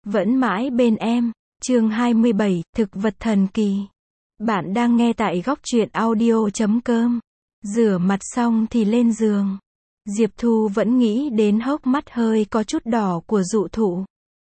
vẫn mãi bên em. Chương 27, thực vật thần kỳ. Bạn đang nghe tại góc truyện audio.com. Rửa mặt xong thì lên giường. Diệp Thu vẫn nghĩ đến hốc mắt hơi có chút đỏ của dụ thụ.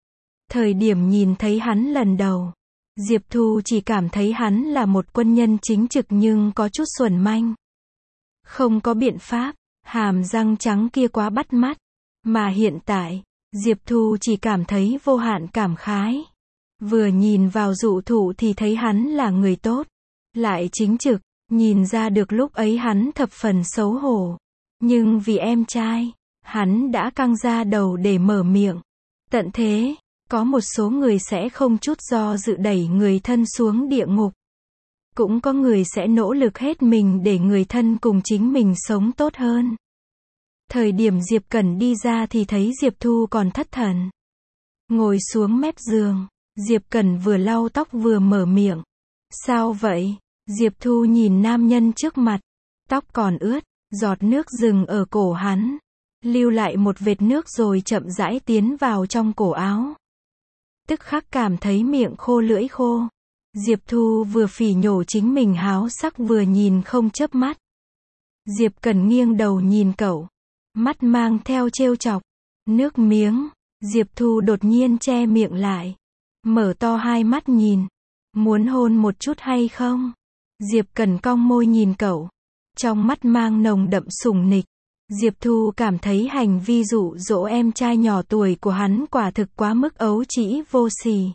Thời điểm nhìn thấy hắn lần đầu, Diệp Thu chỉ cảm thấy hắn là một quân nhân chính trực nhưng có chút xuẩn manh. Không có biện pháp, hàm răng trắng kia quá bắt mắt. Mà hiện tại, Diệp Thu chỉ cảm thấy vô hạn cảm khái. Vừa nhìn vào dụ thụ thì thấy hắn là người tốt, lại chính trực, nhìn ra được lúc ấy hắn thập phần xấu hổ. Nhưng vì em trai, hắn đã căng ra đầu để mở miệng. Tận thế, có một số người sẽ không chút do dự đẩy người thân xuống địa ngục. Cũng có người sẽ nỗ lực hết mình để người thân cùng chính mình sống tốt hơn. Thời điểm Diệp Cẩn đi ra thì thấy Diệp Thu còn thất thần. Ngồi xuống mép giường, Diệp Cẩn vừa lau tóc vừa mở miệng. Sao vậy? Diệp Thu nhìn nam nhân trước mặt. Tóc còn ướt, giọt nước dừng ở cổ hắn. Lưu lại một vệt nước rồi chậm rãi tiến vào trong cổ áo. Tức khắc cảm thấy miệng khô lưỡi khô. Diệp Thu vừa phỉ nhổ chính mình háo sắc vừa nhìn không chớp mắt. Diệp Cẩn nghiêng đầu nhìn cậu. Mắt mang theo trêu chọc. Nước miếng. Diệp Thu đột nhiên che miệng lại. Mở to hai mắt nhìn. Muốn hôn một chút hay không? Diệp Cẩn cong môi nhìn cậu. Trong mắt mang nồng đậm sủng nịch. Diệp Thu cảm thấy hành vi dụ dỗ em trai nhỏ tuổi của hắn quả thực quá mức ấu trĩ vô sỉ.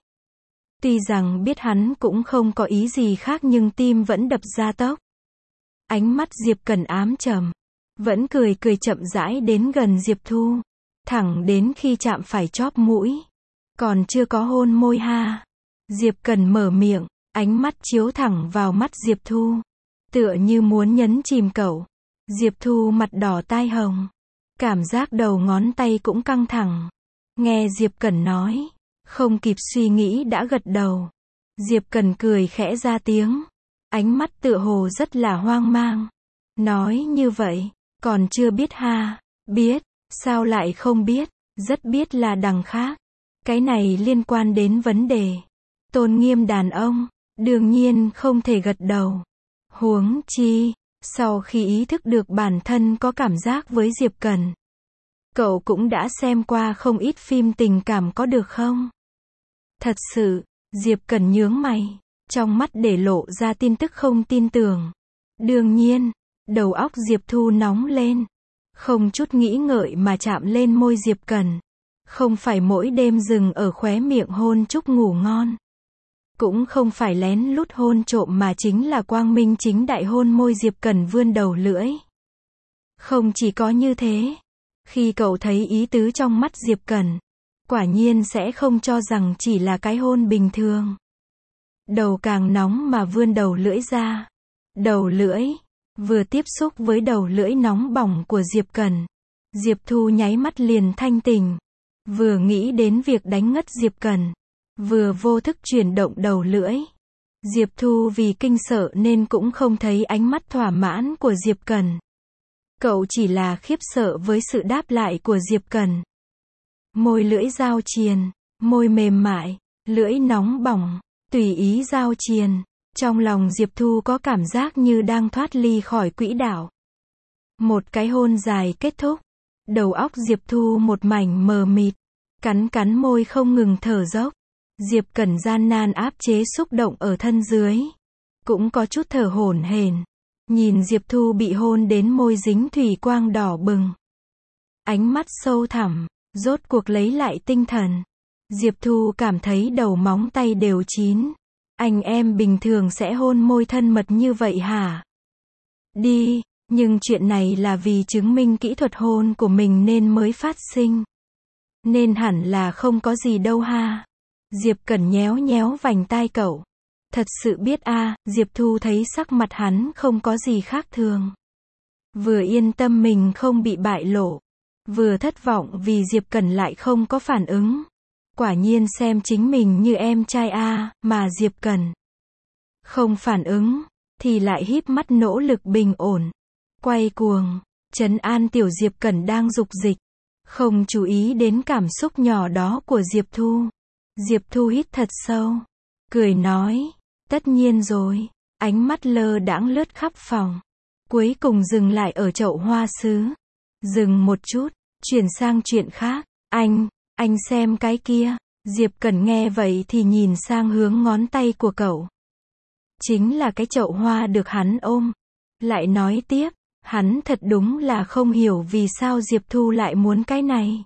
Tuy rằng biết hắn cũng không có ý gì khác nhưng tim vẫn đập ra tốc. Ánh mắt Diệp Cẩn ám trầm. Vẫn cười cười chậm rãi đến gần Diệp Thu. Thẳng đến khi chạm phải chóp mũi. Còn chưa có hôn môi ha. Diệp Cẩn mở miệng, ánh mắt chiếu thẳng vào mắt Diệp Thu. Tựa như muốn nhấn chìm cậu. Diệp Thu mặt đỏ tai hồng. Cảm giác đầu ngón tay cũng căng thẳng. Nghe Diệp Cẩn nói. Không kịp suy nghĩ đã gật đầu. Diệp Cẩn cười khẽ ra tiếng. Ánh mắt tựa hồ rất là hoang mang. Nói như vậy, còn chưa biết ha. Biết, sao lại không biết, rất biết là đằng khác. Cái này liên quan đến vấn đề tôn nghiêm đàn ông, đương nhiên không thể gật đầu. Huống chi, sau khi ý thức được bản thân có cảm giác với Diệp Cẩn, cậu cũng đã xem qua không ít phim tình cảm có được không? Thật sự, Diệp Cẩn nhướng mày, trong mắt để lộ ra tin tức không tin tưởng. Đương nhiên, đầu óc Diệp Thu nóng lên, không chút nghĩ ngợi mà chạm lên môi Diệp Cẩn. Không phải mỗi đêm dừng ở khóe miệng hôn chúc ngủ ngon. Cũng không phải lén lút hôn trộm mà chính là quang minh chính đại hôn môi Diệp Cẩn vươn đầu lưỡi. Không chỉ có như thế, khi cậu thấy ý tứ trong mắt Diệp Cẩn, quả nhiên sẽ không cho rằng chỉ là cái hôn bình thường. Đầu càng nóng mà vươn đầu lưỡi ra. Đầu lưỡi, vừa tiếp xúc với đầu lưỡi nóng bỏng của Diệp Cẩn. Diệp Thu nháy mắt liền thanh tỉnh. Vừa nghĩ đến việc đánh ngất Diệp Cẩn, vừa vô thức chuyển động đầu lưỡi. Diệp Thu vì kinh sợ nên cũng không thấy ánh mắt thỏa mãn của Diệp Cẩn. Cậu chỉ là khiếp sợ với sự đáp lại của Diệp Cẩn. Môi lưỡi giao triền, môi mềm mại, lưỡi nóng bỏng, tùy ý giao triền. Trong lòng Diệp Thu có cảm giác như đang thoát ly khỏi quỹ đạo. Một cái hôn dài kết thúc. Đầu óc Diệp Thu một mảnh mờ mịt. Cắn cắn môi không ngừng thở dốc. Diệp Cẩn gian nan áp chế xúc động ở thân dưới. Cũng có chút thở hổn hển. Nhìn Diệp Thu bị hôn đến môi dính thủy quang đỏ bừng. Ánh mắt sâu thẳm, rốt cuộc lấy lại tinh thần. Diệp Thu cảm thấy đầu móng tay đều chín. Anh em bình thường sẽ hôn môi thân mật như vậy hả? Đi, nhưng chuyện này là vì chứng minh kỹ thuật hôn của mình nên mới phát sinh. Nên hẳn là không có gì đâu ha. Diệp Cẩn nhéo nhéo vành tai cậu. Thật sự biết a. Diệp Thu thấy sắc mặt hắn không có gì khác thường. Vừa yên tâm mình không bị bại lộ. Vừa thất vọng vì Diệp Cẩn lại không có phản ứng. Quả nhiên xem chính mình như em trai a, mà Diệp Cẩn không phản ứng, thì lại híp mắt nỗ lực bình ổn. Quay cuồng, trấn an tiểu Diệp Cẩn đang dục dịch. Không chú ý đến cảm xúc nhỏ đó của Diệp Thu. Diệp Thu hít thật sâu, cười nói, tất nhiên rồi. Ánh mắt lơ đãng lướt khắp phòng, cuối cùng dừng lại ở chậu hoa sứ. Dừng một chút, chuyển sang chuyện khác. Anh xem cái kia. Diệp Cẩn nghe vậy thì nhìn sang hướng ngón tay của cậu. Chính là cái chậu hoa được hắn ôm. Lại nói tiếp, hắn thật đúng là không hiểu vì sao Diệp Thu lại muốn cái này.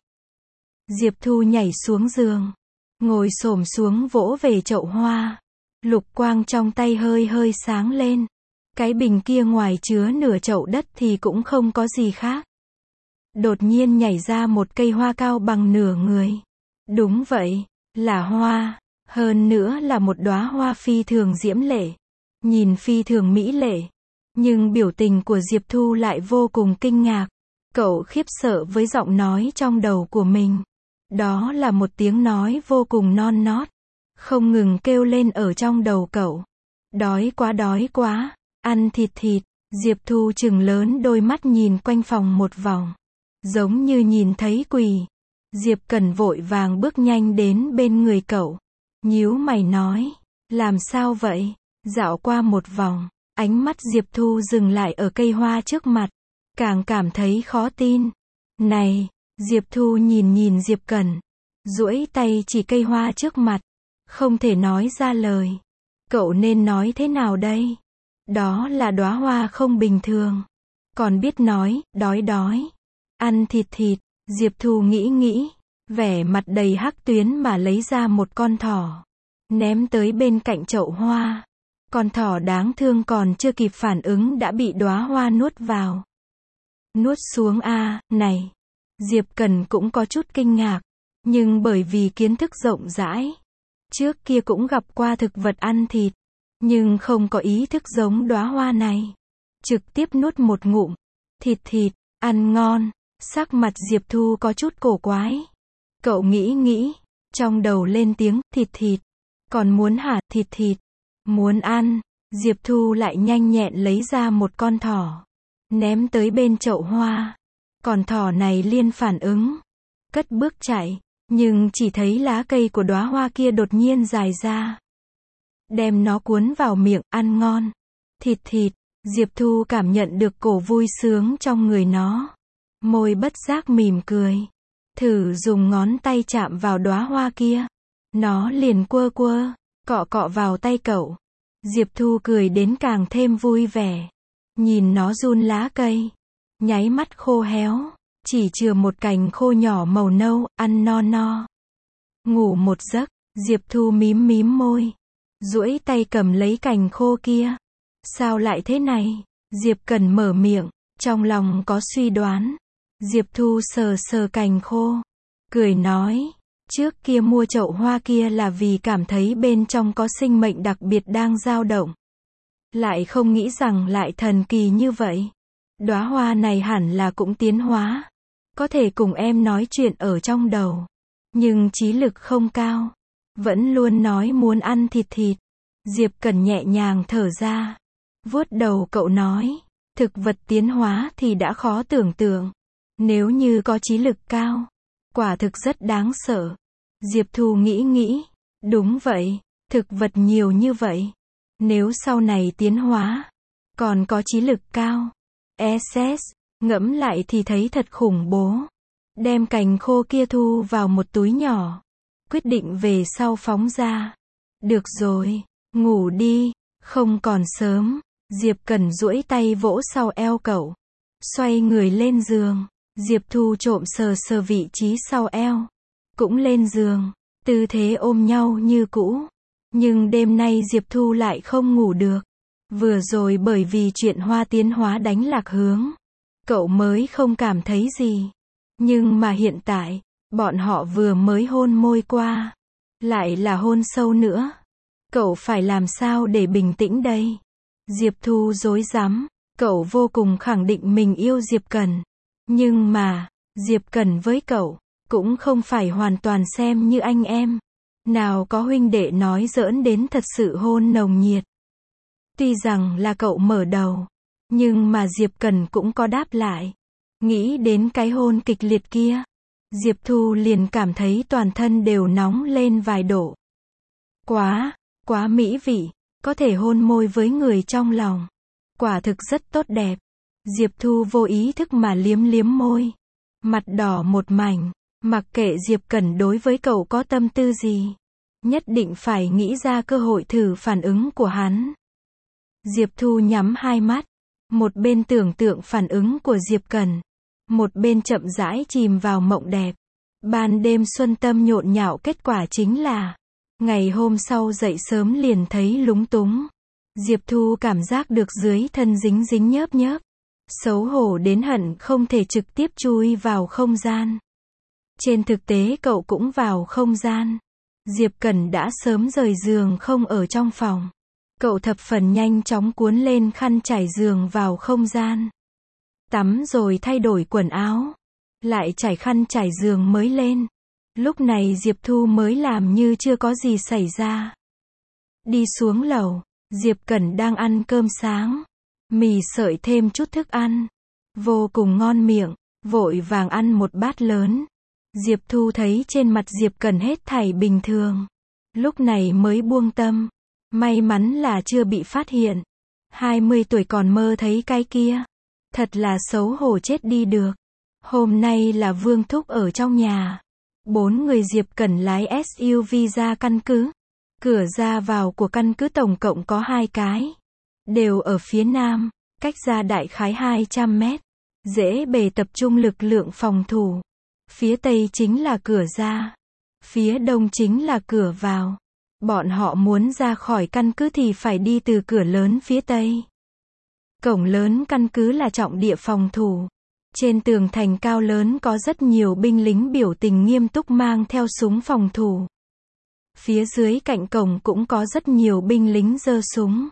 Diệp Thu nhảy xuống giường, ngồi xổm xuống vỗ về chậu hoa. Lục quang trong tay hơi hơi sáng lên. Cái bình kia ngoài chứa nửa chậu đất thì cũng không có gì khác. Đột nhiên nhảy ra một cây hoa cao bằng nửa người. Đúng vậy, là hoa, hơn nữa là một đóa hoa phi thường diễm lệ, nhìn phi thường mỹ lệ. Nhưng biểu tình của Diệp Thu lại vô cùng kinh ngạc. Cậu khiếp sợ với giọng nói trong đầu của mình. Đó là một tiếng nói vô cùng non nót, không ngừng kêu lên ở trong đầu cậu. Đói quá, ăn thịt thịt. Diệp Thu trừng lớn đôi mắt nhìn quanh phòng một vòng, giống như nhìn thấy quỷ. Diệp Cẩn vội vàng bước nhanh đến bên người cậu, nhíu mày nói, làm sao vậy? Dạo qua một vòng, ánh mắt Diệp Thu dừng lại ở cây hoa trước mặt, càng cảm thấy khó tin. Này, Diệp Thu nhìn Diệp Cẩn, duỗi tay chỉ cây hoa trước mặt, không thể nói ra lời. Cậu nên nói thế nào đây? Đó là đóa hoa không bình thường. Còn biết nói, đói, ăn thịt thịt. Diệp Thu nghĩ, vẻ mặt đầy hắc tuyến mà lấy ra một con thỏ, ném tới bên cạnh chậu hoa. Con thỏ đáng thương còn chưa kịp phản ứng đã bị đóa hoa nuốt vào. Nuốt xuống này. Diệp Cẩn cũng có chút kinh ngạc, nhưng bởi vì kiến thức rộng rãi, trước kia cũng gặp qua thực vật ăn thịt, nhưng không có ý thức giống đóa hoa này. Trực tiếp nuốt một ngụm, thịt, ăn ngon. Sắc mặt Diệp Thu có chút cổ quái. Cậu nghĩ, trong đầu lên tiếng, thịt, còn muốn hả, thịt, muốn ăn. Diệp Thu lại nhanh nhẹn lấy ra một con thỏ, ném tới bên chậu hoa. Con thỏ này liền phản ứng, cất bước chạy, nhưng chỉ thấy lá cây của đóa hoa kia đột nhiên dài ra, đem nó cuốn vào miệng, ăn ngon. Thịt, Diệp Thu cảm nhận được cổ vui sướng trong người nó. Môi bất giác mỉm cười, thử dùng ngón tay chạm vào đóa hoa kia, nó liền quơ, cọ vào tay cậu. Diệp Thu cười đến càng thêm vui vẻ, nhìn nó run lá cây, nháy mắt khô héo, chỉ chừa một cành khô nhỏ màu nâu, ăn no. Ngủ một giấc, Diệp Thu mím môi, duỗi tay cầm lấy cành khô kia. Sao lại thế này? Diệp Cẩn mở miệng, trong lòng có suy đoán. Diệp Thu sờ cành khô, cười nói, trước kia mua chậu hoa kia là vì cảm thấy bên trong có sinh mệnh đặc biệt đang dao động. Lại không nghĩ rằng lại thần kỳ như vậy. Đóa hoa này hẳn là cũng tiến hóa, có thể cùng em nói chuyện ở trong đầu, nhưng trí lực không cao, vẫn luôn nói muốn ăn thịt. Diệp Cẩn nhẹ nhàng thở ra, vuốt đầu cậu nói, thực vật tiến hóa thì đã khó tưởng tượng. Nếu như có trí lực cao, quả thực rất đáng sợ. Diệp Thu nghĩ, đúng vậy, thực vật nhiều như vậy. Nếu sau này tiến hóa, còn có trí lực cao, ngẫm lại thì thấy thật khủng bố. Đem cành khô kia thu vào một túi nhỏ, quyết định về sau phóng ra. Được rồi, ngủ đi, không còn sớm. Diệp Cẩn duỗi tay vỗ sau eo cậu, xoay người lên giường. Diệp Thu trộm sờ vị trí sau eo, cũng lên giường, tư thế ôm nhau như cũ. Nhưng đêm nay Diệp Thu lại không ngủ được. Vừa rồi bởi vì chuyện hoa tiến hóa đánh lạc hướng, cậu mới không cảm thấy gì. Nhưng mà hiện tại, bọn họ vừa mới hôn môi qua, lại là hôn sâu nữa. Cậu phải làm sao để bình tĩnh đây? Diệp Thu rối rắm, cậu vô cùng khẳng định mình yêu Diệp Cẩn. Nhưng mà, Diệp Cẩn với cậu, cũng không phải hoàn toàn xem như anh em. Nào có huynh đệ nói giỡn đến thật sự hôn nồng nhiệt. Tuy rằng là cậu mở đầu, nhưng mà Diệp Cẩn cũng có đáp lại. Nghĩ đến cái hôn kịch liệt kia, Diệp Thu liền cảm thấy toàn thân đều nóng lên vài độ. Quá mỹ vị, có thể hôn môi với người trong lòng. Quả thực rất tốt đẹp. Diệp Thu vô ý thức mà liếm liếm môi. Mặt đỏ một mảnh, mặc kệ Diệp Cẩn đối với cậu có tâm tư gì. Nhất định phải nghĩ ra cơ hội thử phản ứng của hắn. Diệp Thu nhắm hai mắt, một bên tưởng tượng phản ứng của Diệp Cẩn, một bên chậm rãi chìm vào mộng đẹp. Ban đêm xuân tâm nhộn nhạo, kết quả chính là ngày hôm sau dậy sớm liền thấy lúng túng. Diệp Thu cảm giác được dưới thân dính dính nhớp nhớp, xấu hổ đến hận không thể trực tiếp chui vào không gian. Trên thực tế cậu cũng vào không gian. Diệp Cẩn đã sớm rời giường không ở trong phòng. Cậu thập phần nhanh chóng cuốn lên khăn trải giường vào không gian. Tắm rồi thay đổi quần áo, lại trải khăn trải giường mới lên. Lúc này Diệp Thu mới làm như chưa có gì xảy ra. Đi xuống lầu, Diệp Cẩn đang ăn cơm sáng. Mì sợi thêm chút thức ăn. Vô cùng ngon miệng, vội vàng ăn một bát lớn. Diệp Thu thấy trên mặt Diệp Cẩn hết thảy bình thường. Lúc này mới buông tâm. May mắn là chưa bị phát hiện. 20 tuổi còn mơ thấy cái kia. Thật là xấu hổ chết đi được. Hôm nay là Vương Thúc ở trong nhà. 4 người Diệp Cẩn lái SUV ra căn cứ. Cửa ra vào của căn cứ tổng cộng có 2 cái. Đều ở phía nam, cách ra đại khái 200 mét. Dễ bề tập trung lực lượng phòng thủ. Phía tây chính là cửa ra. Phía đông chính là cửa vào. Bọn họ muốn ra khỏi căn cứ thì phải đi từ cửa lớn phía tây. Cổng lớn căn cứ là trọng địa phòng thủ. Trên tường thành cao lớn có rất nhiều binh lính biểu tình nghiêm túc mang theo súng phòng thủ. Phía dưới cạnh cổng cũng có rất nhiều binh lính giơ súng.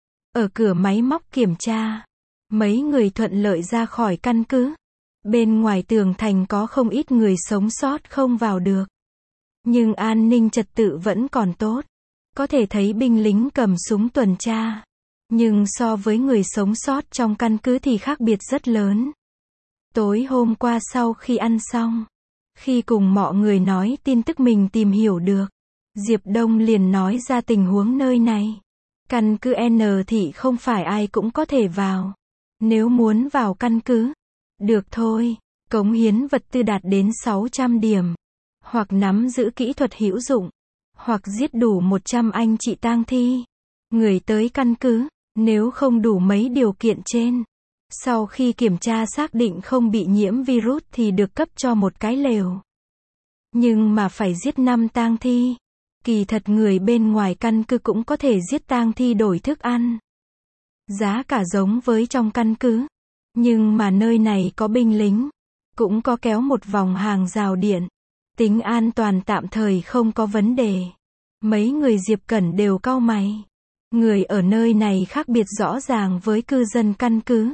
Ở cửa máy móc kiểm tra, mấy người thuận lợi ra khỏi căn cứ. Bên ngoài tường thành có không ít người sống sót không vào được. Nhưng an ninh trật tự vẫn còn tốt. Có thể thấy binh lính cầm súng tuần tra. Nhưng so với người sống sót trong căn cứ thì khác biệt rất lớn. Tối hôm qua sau khi ăn xong, khi cùng mọi người nói tin tức mình tìm hiểu được, Diệp Đông liền nói ra tình huống nơi này. Căn cứ N thị không phải ai cũng có thể vào. Nếu muốn vào căn cứ, được thôi, cống hiến vật tư đạt đến 600 điểm, hoặc nắm giữ kỹ thuật hữu dụng, hoặc giết đủ 100 anh chị tang thi. Người tới căn cứ, nếu không đủ mấy điều kiện trên, sau khi kiểm tra xác định không bị nhiễm virus thì được cấp cho một cái lều. Nhưng mà phải giết 5 tang thi. Kỳ thật người bên ngoài căn cứ cũng có thể giết tang thi đổi thức ăn. Giá cả giống với trong căn cứ. Nhưng mà nơi này có binh lính. Cũng có kéo một vòng hàng rào điện. Tính an toàn tạm thời không có vấn đề. Mấy người Diệp Cẩn đều cau mày. Người ở nơi này khác biệt rõ ràng với cư dân căn cứ.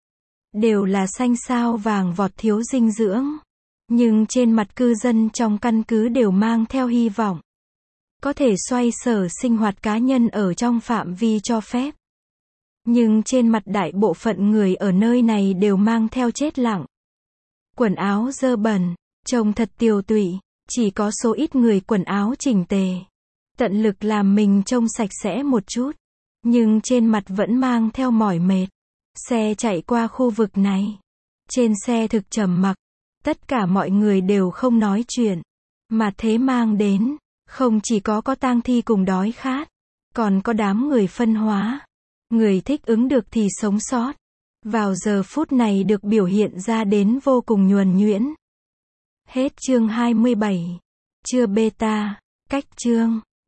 Đều là xanh sao vàng vọt thiếu dinh dưỡng. Nhưng trên mặt cư dân trong căn cứ đều mang theo hy vọng. Có thể xoay sở sinh hoạt cá nhân ở trong phạm vi cho phép. Nhưng trên mặt đại bộ phận người ở nơi này đều mang theo chết lặng. Quần áo dơ bẩn, trông thật tiều tụy, chỉ có số ít người quần áo chỉnh tề. Tận lực làm mình trông sạch sẽ một chút. Nhưng trên mặt vẫn mang theo mỏi mệt. Xe chạy qua khu vực này. Trên xe thực trầm mặc. Tất cả mọi người đều không nói chuyện. Mà thế mang đến, không chỉ có tang thi cùng đói khát, còn có đám người phân hóa. Người thích ứng được thì sống sót. Vào giờ phút này được biểu hiện ra đến vô cùng nhuần nhuyễn. Hết chương 27. Chưa beta. Cách chương.